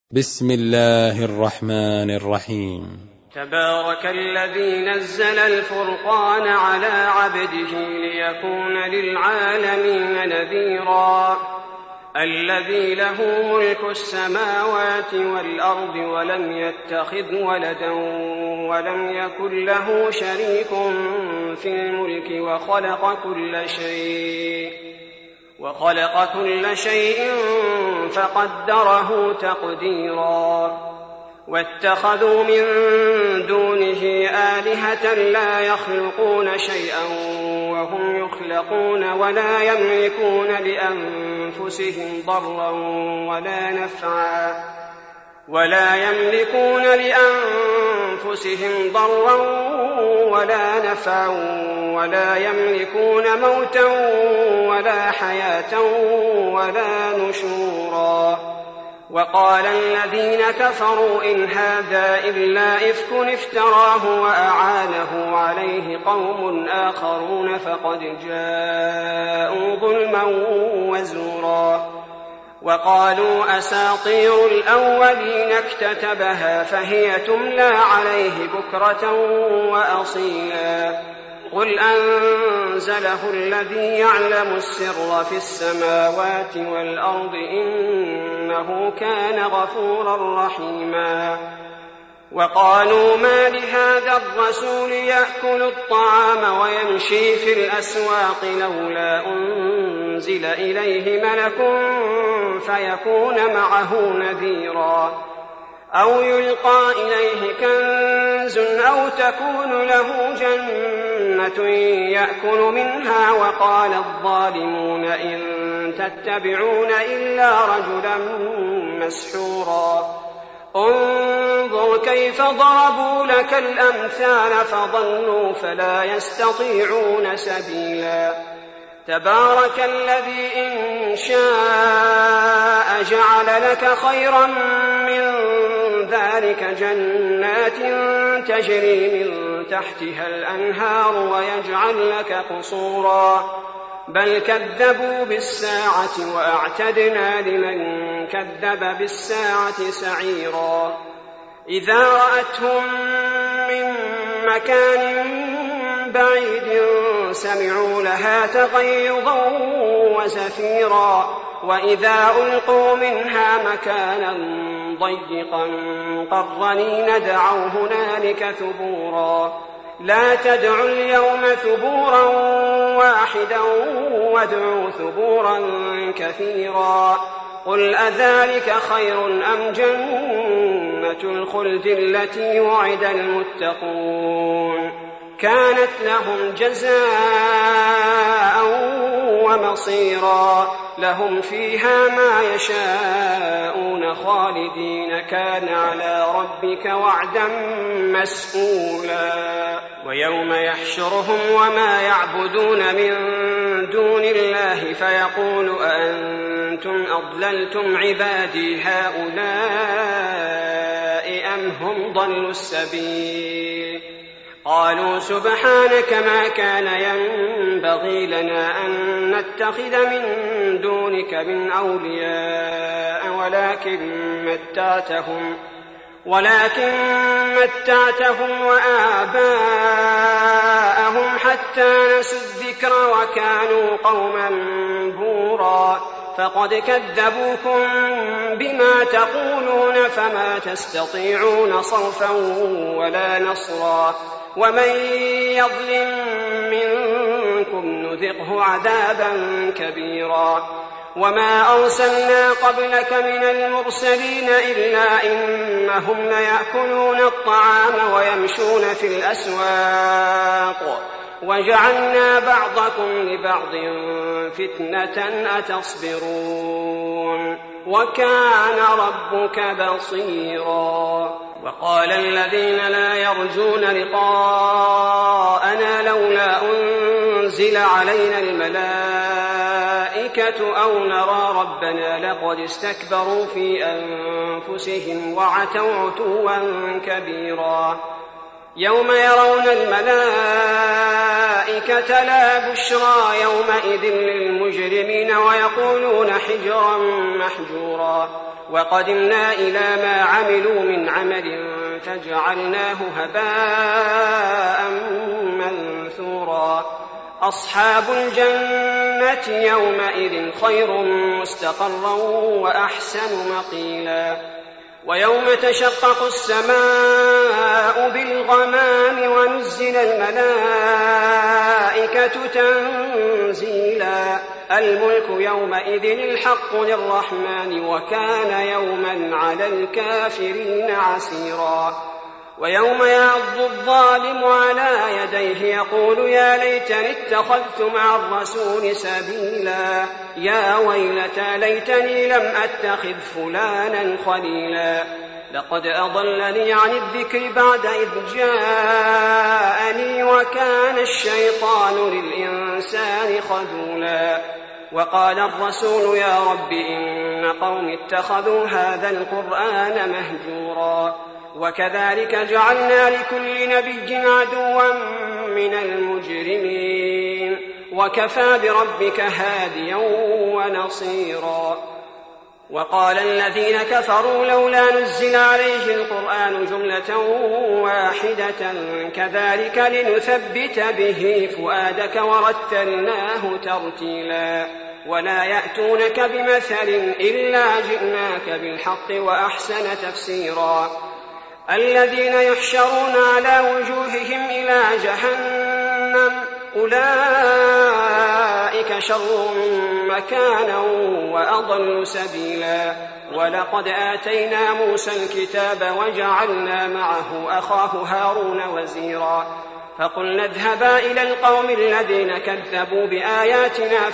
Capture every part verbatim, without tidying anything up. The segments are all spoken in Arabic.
بسم الله الرحمن الرحيم. تبارك الذي نزل الفرقان على عبده ليكون للعالمين نذيرا الذي له ملك السماوات والأرض ولم يتخذ ولدا ولم يكن له شريك في الملك وخلق كل شيء وخلق كل شيء فقدره تقديرا واتخذوا من دونه آلهة لا يخلقون شيئا وهم يخلقون ولا يملكون لأنفسهم ضرا ولا نفعا ولا يملكون لأنفسهم ضرا ولا نفعا ولا يملكون موتا ولا حياة ولا نشورا. وقال الذين كفروا إن هذا إلا إفك افتراه وأعانه عليه قوم آخرون فقد جاءوا ظلما وزورا. وقالوا أساطير الأولين اكتتبها فهي تملى عليه بكرة وأصيلا. قل أنزله الذي يعلم السر في السماوات والأرض إنه كان غفورا رحيما. وقالوا ما لهذا الرسول يأكل الطعام ويمشي في الأسواق لولا أنزل إليه ملك فيكون معه نذيرا أو يلقى إليه كنز أو تكون له جنة يأكل منها. وقال الظالمون إن تتبعون إلا رجلا مسحورا. انظر كيف ضربوا لك الأمثال فضلوا فلا يستطيعون سبيلا. تبارك الذي إن شاء جعل لك خيرا من ذلك جنات تجري من تحتها الأنهار ويجعل لك قصورا. بل كذبوا بالساعة وأعتدنا لمن كذب بالساعة سعيرا. إذا رأتهم من مكان بعيد سمعوا لها تغيظا وزفيرا. وإذا ألقوا منها مكانا ضيقا مقرنين دعوا هنالك ثبورا. لا تدعوا اليوم ثبورا واحدا وادعوا ثبورا كثيرا. قل أذلك خير أم جنة الخلد التي وعد المتقون كانت لهم جزاء ومصيرا. لهم فيها ما يشاءون خالدين كان على ربك وعدا مسئولا. ويوم يحشرهم وما يعبدون من دون الله فيقول أأنتم أضللتم عبادي هؤلاء أم هم ضلوا السبيل. قالوا سبحانك ما كان ينبغي لنا أن نتخذ من دونك من أولياء ولكن متعتهم ولكن متعتهم وآباءهم حتى نسوا الذكر وكانوا قوما بورا. فقد كذبوكم بما تقولون فما تستطيعون صرفا ولا نصرا. ومن يظلم منكم نذقه عذابا كبيرا. وما أرسلنا قبلك من المرسلين إلا إنهم ليأكلون الطعام ويمشون في الأسواق وجعلنا بعضكم لبعض فتنة أتصبرون وكان ربك بصيرا. وقال الذين لا يرجون لقاءنا لولا أنزل علينا الملائكة أو نرى ربنا لقد استكبروا في أنفسهم وعتوا عتوا كبيرا. يوم يرون الملائكة لا بشرى يومئذ للمجرمين ويقولون حجرا محجورا. وقدمنا إلى ما عملوا من عمل فجعلناه هباء منثورا أصحاب الجنة يومئذ خير مستقرا وأحسن مقيلا ويوم تشقق السماء بالغمام ونزل الملائكة تنزيلا الملك يومئذ الحق للرحمن وكان يوما على الكافرين عسيرا ويوم يعض الظالم على يديه يقول يا ليتني اتخذت مع الرسول سبيلا يا ويلتى ليتني لم أتخذ فلانا خليلا لقد أضلني عن الذكر بعد إذ جاءني وكان الشيطان للإنسان خذولا وقال الرسول يا رب إن قوم اتخذوا هذا القرآن مهجورا وكذلك جعلنا لكل نبي عدوا من المجرمين وكفى بربك هاديا ونصيرا وقال الذين كفروا لولا نزل عليه القرآن جملة واحدة كذلك لنثبت به فؤادك ورتلناه ترتيلا ولا يأتونك بمثل إلا جئناك بالحق وأحسن تفسيرا الذين يحشرون على وجوههم إلى جهنم أولئك شر مكانا وأضل سبيلا ولقد آتينا موسى الكتاب وجعلنا معه أخاه هارون وزيرا فقلنا اذهبا إلى القوم الذين كذبوا بآياتنا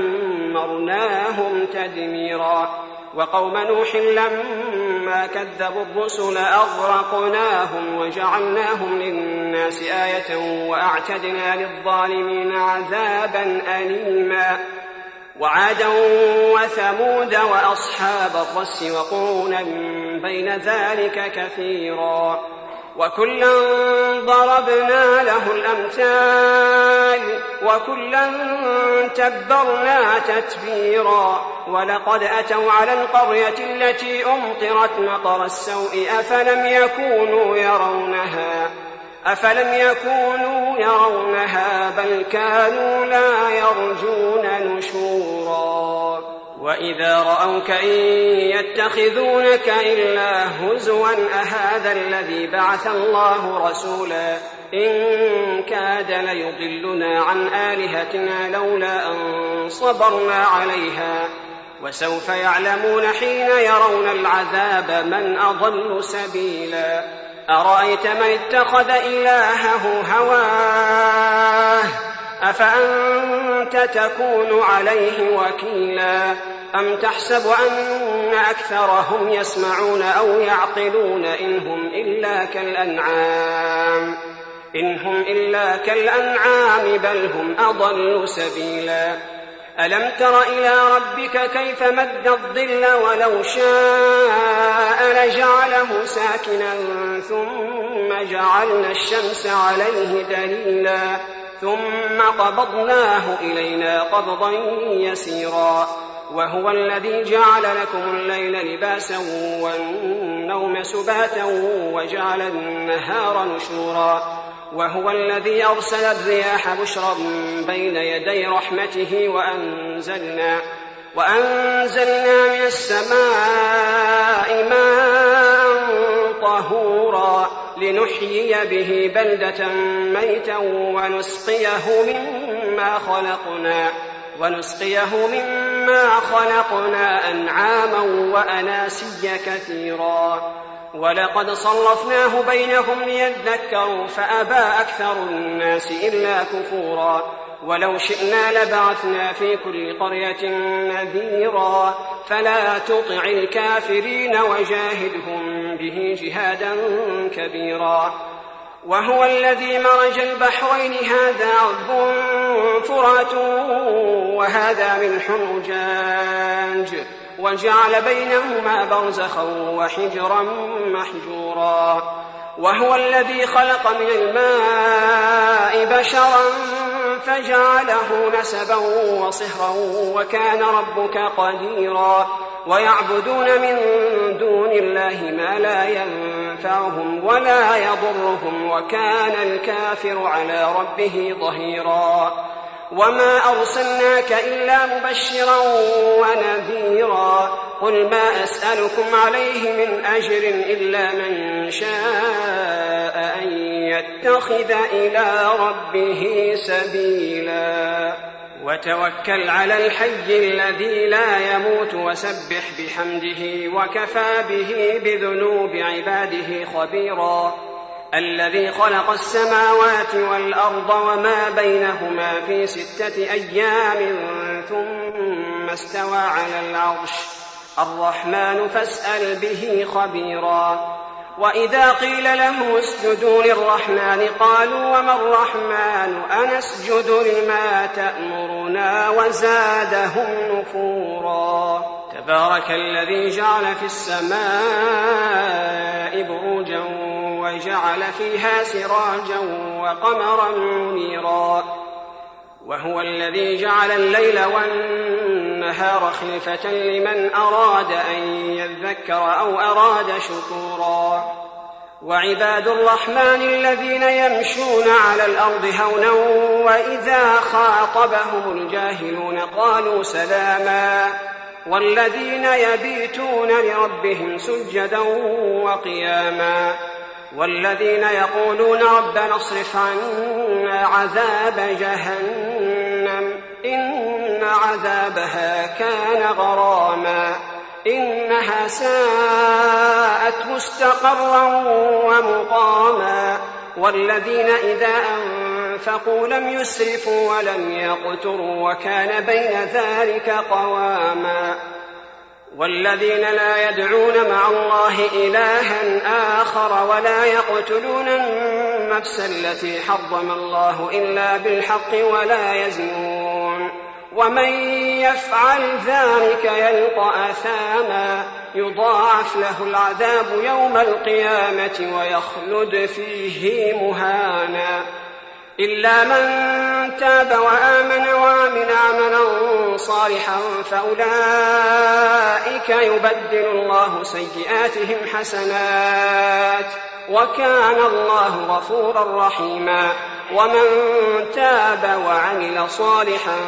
فدمرناهم تدميرا وقوم نوح لما كذبوا الرسل أغرقناهم وجعلناهم للناس آية وأعتدنا للظالمين عذابا أليما وعادا وثمود وأصحاب الرس وقرونا بين ذلك كثيرا وكلا ضربنا له الأمثال وكلا تبرنا تتبيرا ولقد أتوا على القرية التي أمطرت مطر السوء أفلم يكونوا يرونها أفلم يكونوا يرونها بل كانوا لا يرجون نشورا وإذا رأوك إن يتخذونك إلا هزوا أهذا الذي بعث الله رسولا إن كاد ليضلنا عن آلهتنا لولا أن صبرنا عليها وسوف يعلمون حين يرون العذاب من أضل سبيلا أرأيت من اتخذ إلهه هواه أفأنت تكون عليه وكيلا أم تحسب أن أكثرهم يسمعون أو يعقلون إنهم إلا كالأنعام إنهم إلا كالأنعام بل هم أضل سبيلا ألم تر إلى ربك كيف مد الظل ولو شاء لجعله ساكنا ثم جعلنا الشمس عليه دليلا ثم قبضناه إلينا قبضا يسيرا وهو الذي جعل لكم الليل لباسا والنوم سباتا وجعل النهار نشورا وهو الذي أرسل الرياح بشرا بين يدي رحمته وأنزلنا, وأنزلنا من السماء ماء طهورا لنحيي به بلدة ميتا ونسقيه مما خلقنا ونسقيه مما خلقنا أنعاما وأناسيا كثيرا ولقد صرفناه بينهم ليذكروا فأبى أكثر الناس إلا كفورا ولو شئنا لبعثنا في كل قرية نذيرا فلا تطع الكافرين وجاهدهم به جهادا كبيرا وهو الذي مرج البحرين هذا عذب فرات وهذا ملح أجاج وجعل بينهما برزخا وحجرا محجورا وهو الذي خلق من الماء بشرا فجعله نسبا وصهرا وكان ربك قديرا ويعبدون من دون الله ما لا ينفعهم ولا يضرهم وكان الكافر على ربه ظهيرا وما أرسلناك إلا مبشرا ونذيرا قل ما أسألكم عليه من أجر إلا من شاء أن يتخذ إلى ربه سبيلا وتوكل على الحي الذي لا يموت وسبح بحمده وكفى به بذنوب عباده خبيرا الذي خلق السماوات والأرض وما بينهما في ستة أيام ثم استوى على العرش الرحمن فاسأل به خبيرا وإذا قيل له اسجدوا للرحمن قالوا وما الرحمن أنسجد لما تأمرنا وزادهم نفورا تبارك الذي جعل في السماء بروجا وجعل فيها سراجا وقمرا منيرا وهو الذي جعل الليل والنهار خلفة لمن أراد أن يذكر أو أراد شكورا وعباد الرحمن الذين يمشون على الأرض هونا وإذا خاطبهم الجاهلون قالوا سلاما والذين يبيتون لربهم سجدا وقياما والذين يقولون ربنا اصرف عنا عذاب جهنم إن عذابها كان غراما إنها ساءت مستقرا ومقاما والذين إذا أنفقوا لم يسرفوا ولم يقتروا وكان بين ذلك قواما والذين لا يدعون مع الله إلها آخر ولا يقتلون النفس التي حرم الله إلا بالحق ولا يزنون ومن يفعل ذلك يلقى أثاما يضاعف له العذاب يوم القيامة ويخلد فيه مهانا إلا من تاب وآمن وعمل عملا صالحا فأولئك يبدل الله سيئاتهم حسنات وكان الله غفورا رحيما ومن تاب وعمل صالحا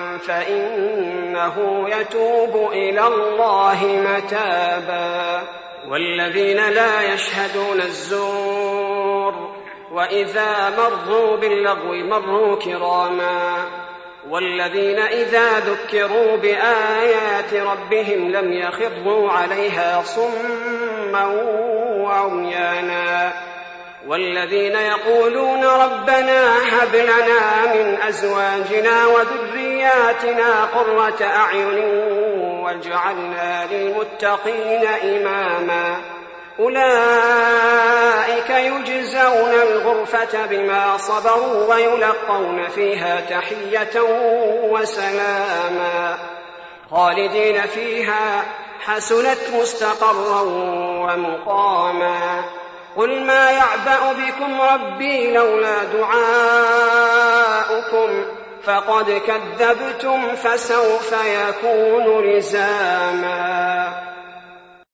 فإنه يتوب إلى الله متابا والذين لا يشهدون الزور وإذا مروا باللغو مروا كراما والذين إذا ذكروا بآيات ربهم لم يخروا عليها صما وعميانا والذين يقولون ربنا هب لنا من أزواجنا وذرياتنا قرة أعين واجعلنا للمتقين إماما أولئك يجزون الغرفة بما صبروا ويلقون فيها تحية وسلاما خالدين فيها حسنت مستقرا ومقاما قل ما يعبأ بكم ربي لولا دعاؤكم فقد كذبتم فسوف يكون لزاما